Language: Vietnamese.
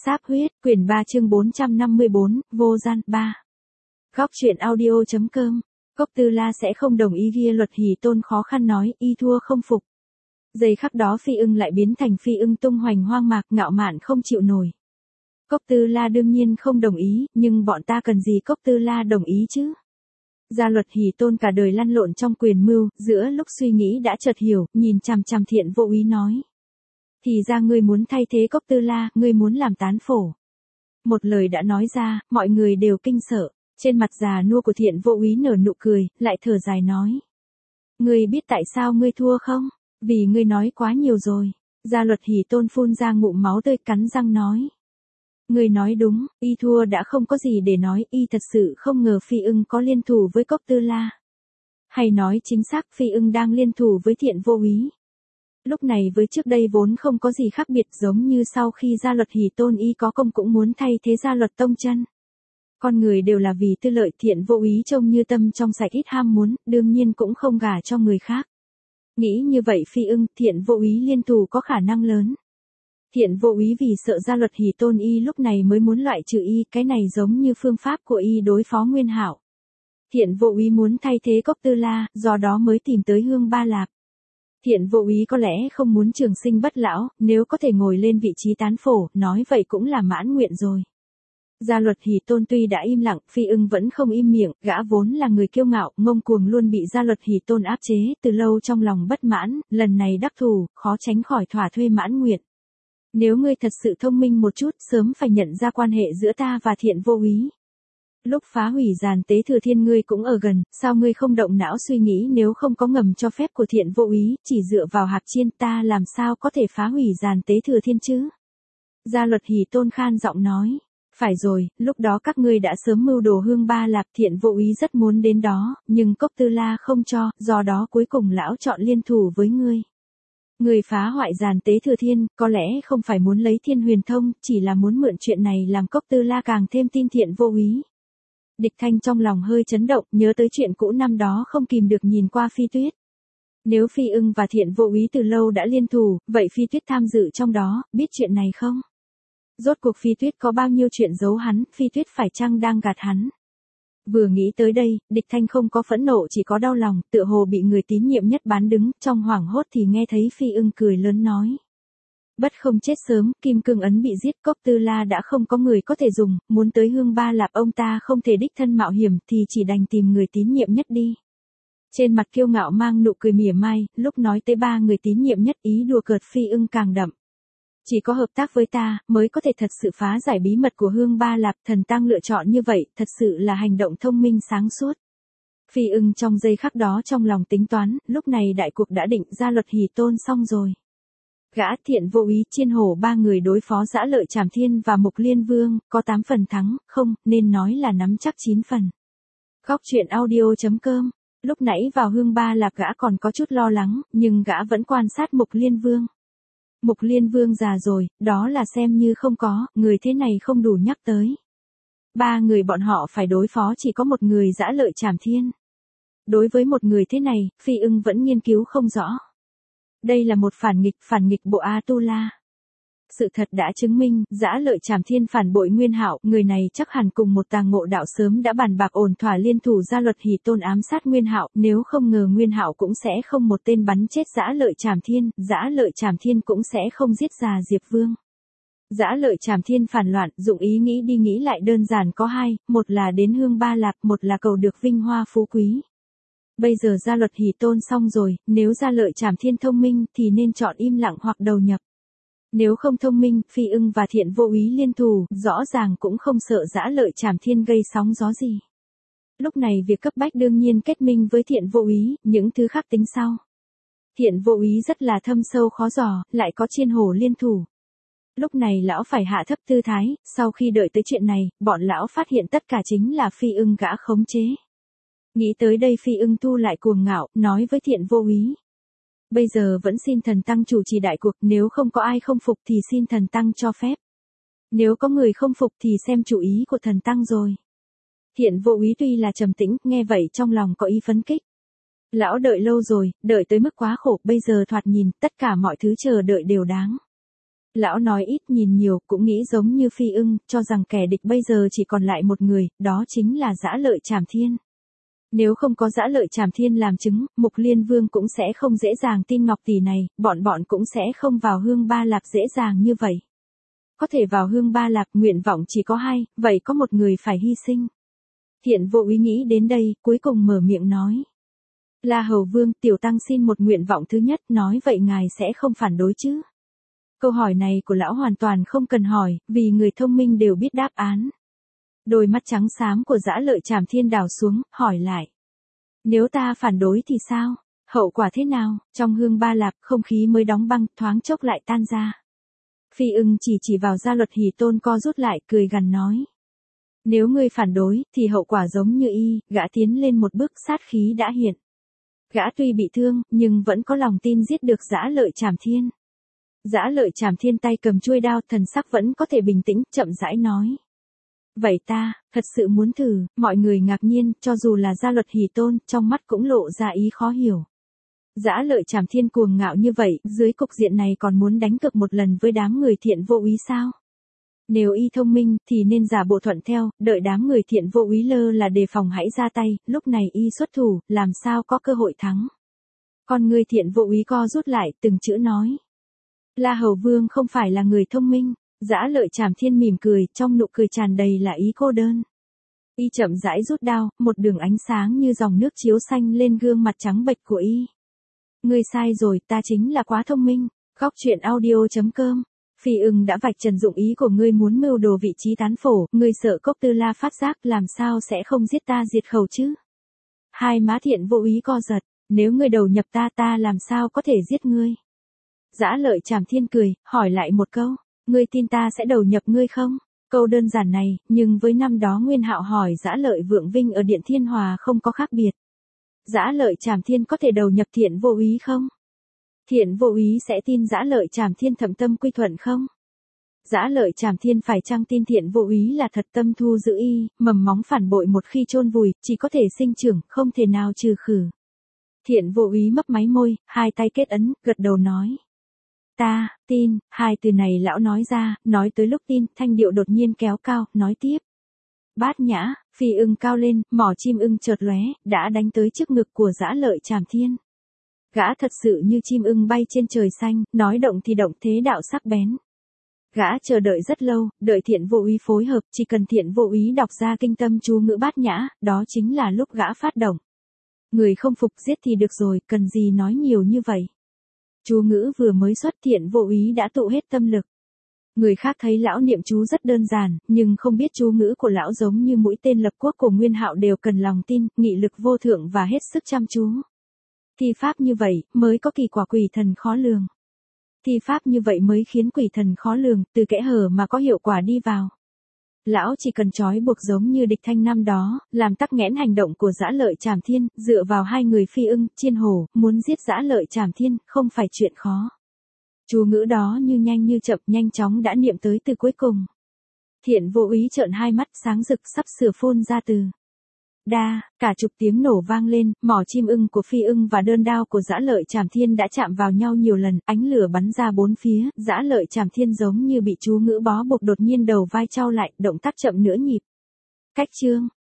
Sáp huyết, quyển 3 chương 454, vô gian, 3. Góc truyện audio.com. Cốc Tư La sẽ không đồng ý ghi luật Hỷ Tôn khó khăn nói, y thua không phục. Giây khắc đó Phi Ưng lại biến thành Phi Ưng tung hoành hoang mạc ngạo mạn không chịu nổi. Cốc Tư La đương nhiên không đồng ý, nhưng bọn ta cần gì Cốc Tư La đồng ý chứ? Gia luật Hỷ Tôn cả đời lăn lộn trong quyền mưu, giữa lúc suy nghĩ đã chợt hiểu, nhìn chằm chằm Thiện Vô Úy nói. Thì ra ngươi muốn thay thế Cốc Tư La, ngươi muốn làm tán phổ. Một lời đã nói ra, mọi người đều kinh sợ. Trên mặt già nua của Thiện Vô Úy nở nụ cười, lại thở dài nói. Ngươi biết tại sao ngươi thua không? Vì ngươi nói quá nhiều rồi. Gia luật Hỷ Tôn phun ra ngụm máu tươi cắn răng nói. Ngươi nói đúng, y thua đã không có gì để nói, y thật sự không ngờ Phi Ưng có liên thủ với Cốc Tư La. Hay nói chính xác Phi Ưng đang liên thủ với Thiện Vô Úy. Lúc này với trước đây vốn không có gì khác biệt, giống như sau khi gia luật Hỷ Tôn y có công cũng muốn thay thế gia luật Tông Chân. Con người đều là vì tư lợi, Thiện Vô Úy trông như tâm trong sạch ít ham muốn, đương nhiên cũng không gả cho người khác. Nghĩ như vậy Phi Ưng, Thiện Vô Úy liên thủ có khả năng lớn. Thiện Vô Úy vì sợ gia luật Hỷ Tôn y lúc này mới muốn loại trừ y, cái này giống như phương pháp của y đối phó Nguyên Hạo. Thiện Vô Úy muốn thay thế Cốc Tư La, do đó mới tìm tới Hương Ba Lạp. Thiện Vô Úy có lẽ không muốn trường sinh bất lão, nếu có thể ngồi lên vị trí tán phổ, nói vậy cũng là mãn nguyện rồi. Gia luật Hỷ Tôn tuy đã im lặng, Phi Ưng vẫn không im miệng, gã vốn là người kiêu ngạo, ngông cuồng luôn bị gia luật Hỷ Tôn áp chế, từ lâu trong lòng bất mãn, lần này đắc thủ, khó tránh khỏi thỏa thuê mãn nguyện. Nếu ngươi thật sự thông minh một chút, sớm phải nhận ra quan hệ giữa ta và Thiện Vô Úy. Lúc phá hủy giàn tế thừa thiên ngươi cũng ở gần, sao ngươi không động não suy nghĩ nếu không có ngầm cho phép của Thiện Vô Úy, chỉ dựa vào Hạc Chiên ta làm sao có thể phá hủy giàn tế thừa thiên chứ? Gia luật Hỷ Tôn khan giọng nói. Phải rồi, lúc đó các ngươi đã sớm mưu đồ Hương Ba Lạp, Thiện Vô Úy rất muốn đến đó, nhưng Cốc Tư La không cho, do đó cuối cùng lão chọn liên thủ với ngươi. Ngươi phá hoại giàn tế thừa thiên, có lẽ không phải muốn lấy Thiên Huyền Thông, chỉ là muốn mượn chuyện này làm Cốc Tư La càng thêm tin Thiện Vô Úy. Địch Thanh trong lòng hơi chấn động, nhớ tới chuyện cũ năm đó không kìm được nhìn qua Phi Tuyết. Nếu Phi Ưng và Thiện Vô Úy từ lâu đã liên thủ, vậy Phi Tuyết tham dự trong đó, biết chuyện này không? Rốt cuộc Phi Tuyết có bao nhiêu chuyện giấu hắn, Phi Tuyết phải chăng đang gạt hắn? Vừa nghĩ tới đây, Địch Thanh không có phẫn nộ chỉ có đau lòng, tựa hồ bị người tín nhiệm nhất bán đứng, trong hoảng hốt thì nghe thấy Phi Ưng cười lớn nói. Bất không chết sớm, Kim Cương Ấn bị giết, Cốc Tư La đã không có người có thể dùng, muốn tới Hương Ba Lạp ông ta không thể đích thân mạo hiểm thì chỉ đành tìm người tín nhiệm nhất đi. Trên mặt kiêu ngạo mang nụ cười mỉa mai, lúc nói tới ba người tín nhiệm nhất ý đùa cợt Phi Ưng càng đậm. Chỉ có hợp tác với ta, mới có thể thật sự phá giải bí mật của Hương Ba Lạp, Thần Tăng lựa chọn như vậy, thật sự là hành động thông minh sáng suốt. Phi Ưng trong giây khắc đó trong lòng tính toán, lúc này đại cuộc đã định, gia luật Hỷ Tôn xong rồi. Gã Thiện Vô Úy Chiên Hổ ba người đối phó Dã Lợi Trảm Thiên và Mục Liên Vương, có 8 phần thắng, không, nên nói là nắm chắc 9 phần. Góc truyện audio.com. Lúc nãy vào Hương Ba Lạp gã còn có chút lo lắng, nhưng gã vẫn quan sát Mục Liên Vương. Mục Liên Vương già rồi, đó là xem như không có, người thế này không đủ nhắc tới. Ba người bọn họ phải đối phó chỉ có một người Dã Lợi Trảm Thiên. Đối với một người thế này, Phi Ưng vẫn nghiên cứu không rõ. Đây là một phản nghịch bộ A-tu-la. Sự thật đã chứng minh, Dã Lợi Trảm Thiên phản bội Nguyên Hạo, người này chắc hẳn cùng một tàng ngộ đạo sớm đã bàn bạc ổn thỏa liên thủ gia luật Hỷ Tôn ám sát Nguyên Hạo, nếu không ngờ Nguyên Hạo cũng sẽ không một tên bắn chết Dã Lợi Trảm Thiên, Dã Lợi Trảm Thiên cũng sẽ không giết già Diệp Vương. Dã Lợi Trảm Thiên phản loạn, dụng ý nghĩ đi nghĩ lại đơn giản có hai, một là đến Hương Ba Lạp, một là cầu được vinh hoa phú quý. Bây giờ gia luật Hỷ Tôn xong rồi, nếu Dã Lợi Trảm Thiên thông minh thì nên chọn im lặng hoặc đầu nhập. Nếu không thông minh, Phi Ưng và Thiện Vô Úy liên thủ, rõ ràng cũng không sợ Dã Lợi Trảm Thiên gây sóng gió gì. Lúc này việc cấp bách đương nhiên kết minh với Thiện Vô Úy, những thứ khác tính sau. Thiện Vô Úy rất là thâm sâu khó dò, lại có Chiên Hổ liên thủ. Lúc này lão phải hạ thấp tư thái, sau khi đợi tới chuyện này, bọn lão phát hiện tất cả chính là Phi Ưng gã khống chế. Nghĩ tới đây Phi Ưng thu lại cuồng ngạo, nói với Thiện Vô Úy. Bây giờ vẫn xin Thần Tăng chủ trì đại cuộc, nếu không có ai không phục thì xin Thần Tăng cho phép. Nếu có người không phục thì xem chủ ý của Thần Tăng rồi. Thiện Vô Úy tuy là trầm tĩnh, nghe vậy trong lòng có ý phấn kích. Lão đợi lâu rồi, đợi tới mức quá khổ, bây giờ thoạt nhìn, tất cả mọi thứ chờ đợi đều đáng. Lão nói ít nhìn nhiều, cũng nghĩ giống như Phi Ưng, cho rằng kẻ địch bây giờ chỉ còn lại một người, đó chính là Dã Lợi Trảm Thiên. Nếu không có Dã Lợi Trảm Thiên làm chứng, Mục Liên Vương cũng sẽ không dễ dàng tin Ngọc Tỷ này, bọn cũng sẽ không vào Hương Ba Lạc dễ dàng như vậy. Có thể vào Hương Ba Lạc, nguyện vọng chỉ có hai, vậy có một người phải hy sinh. Thiện Vô Úy nghĩ đến đây, cuối cùng mở miệng nói. La Hầu Vương, tiểu tăng xin một nguyện vọng thứ nhất, nói vậy ngài sẽ không phản đối chứ? Câu hỏi này của lão hoàn toàn không cần hỏi, vì người thông minh đều biết đáp án. Đôi mắt trắng xám của Dã Lợi Trảm Thiên đảo xuống, hỏi lại. Nếu ta phản đối thì sao? Hậu quả thế nào? Trong Hương Ba Lạc, không khí mới đóng băng, thoáng chốc lại tan ra. Phi Ưng chỉ vào Gia Luật Hỷ Tôn co rút lại, cười gằn nói. Nếu ngươi phản đối, thì hậu quả giống như y, gã tiến lên một bước, sát khí đã hiện. Gã tuy bị thương, nhưng vẫn có lòng tin giết được Dã Lợi Trảm Thiên. Dã Lợi Trảm Thiên tay cầm chuôi đao, thần sắc vẫn có thể bình tĩnh, chậm rãi nói. Vậy ta, thật sự muốn thử, mọi người ngạc nhiên, cho dù là Gia Luật Hỷ Tôn, trong mắt cũng lộ ra ý khó hiểu. Dã Lợi Trảm Thiên cuồng ngạo như vậy, dưới cục diện này còn muốn đánh cược một lần với đám người Thiện Vô Úy sao? Nếu y thông minh, thì nên giả bộ thuận theo, đợi đám người Thiện Vô Úy lơ là đề phòng hãy ra tay, lúc này y xuất thủ, làm sao có cơ hội thắng. Còn người Thiện Vô Úy co rút lại, từng chữ nói. La Hầu Vương không phải là người thông minh. Dã Lợi Trảm Thiên mỉm cười, trong nụ cười tràn đầy là ý cô đơn. Y chậm rãi rút đao, một đường ánh sáng như dòng nước chiếu xanh lên gương mặt trắng bệch của y. Ngươi sai rồi, ta chính là quá thông minh. Góc truyện audio.com. Phi Ưng đã vạch trần dụng ý của ngươi muốn mưu đồ vị trí tán phổ, ngươi sợ Cốc Tư La phát giác, làm sao sẽ không giết ta diệt khẩu chứ? Hai má Thiện Vô Úy co giật, nếu ngươi đầu nhập ta làm sao có thể giết ngươi? Dã Lợi Trảm Thiên cười, hỏi lại một câu. Ngươi tin ta sẽ đầu nhập ngươi không? Câu đơn giản này, nhưng với năm đó Nguyên Hạo hỏi Dã Lợi Vượng Vinh ở Điện Thiên Hòa không có khác biệt. Dã Lợi Trảm Thiên có thể đầu nhập Thiện Vô Úy không? Thiện Vô Úy sẽ tin Dã Lợi Trảm Thiên thậm tâm quy thuận không? Dã Lợi Trảm Thiên phải chăng tin Thiện Vô Úy là thật tâm thu giữ y, mầm móng phản bội một khi chôn vùi, chỉ có thể sinh trưởng, không thể nào trừ khử. Thiện Vô Úy mấp máy môi, hai tay kết ấn, gật đầu nói. Ta, tin, hai từ này lão nói ra, nói tới lúc tin, thanh điệu đột nhiên kéo cao, nói tiếp. Bát Nhã, Phi Ưng cao lên, mỏ chim ưng chợt lóe, đã đánh tới trước ngực của Dã Lợi Trảm Thiên. Gã thật sự như chim ưng bay trên trời xanh, nói động thì động, thế đạo sắc bén. Gã chờ đợi rất lâu, đợi Thiện Vô Úy phối hợp, chỉ cần Thiện Vô Úy đọc ra kinh tâm chú ngữ Bát Nhã, đó chính là lúc gã phát động. Người không phục giết thì được rồi, cần gì nói nhiều như vậy. Chú ngữ vừa mới xuất, Thiện Vô Úy đã tụ hết tâm lực. Người khác thấy lão niệm chú rất đơn giản, nhưng không biết chú ngữ của lão giống như mũi tên lập quốc của Nguyên Hạo đều cần lòng tin, nghị lực vô thượng và hết sức chăm chú. Thi pháp như vậy, mới có kỳ quả quỷ thần khó lường. Thi pháp như vậy mới khiến quỷ thần khó lường, từ kẽ hở mà có hiệu quả đi vào. Lão chỉ cần trói buộc giống như địch thanh năm đó, làm tắc nghẽn hành động của Dã Lợi Trảm Thiên, dựa vào hai người Phi Ưng, Chiên Hổ, muốn giết Dã Lợi Trảm Thiên, không phải chuyện khó. Chú ngữ đó như nhanh như chậm, nhanh chóng đã niệm tới từ cuối cùng. Thiện Vô Úy trợn hai mắt sáng rực sắp sửa phun ra từ. Đa, cả chục tiếng nổ vang lên, mỏ chim ưng của Phi Ưng và đơn đao của Dã Lợi Trảm Thiên đã chạm vào nhau nhiều lần, ánh lửa bắn ra bốn phía, Dã Lợi Trảm Thiên giống như bị chú ngữ bó buộc đột nhiên đầu vai trao lại, động tác chậm nửa nhịp. Cách chương,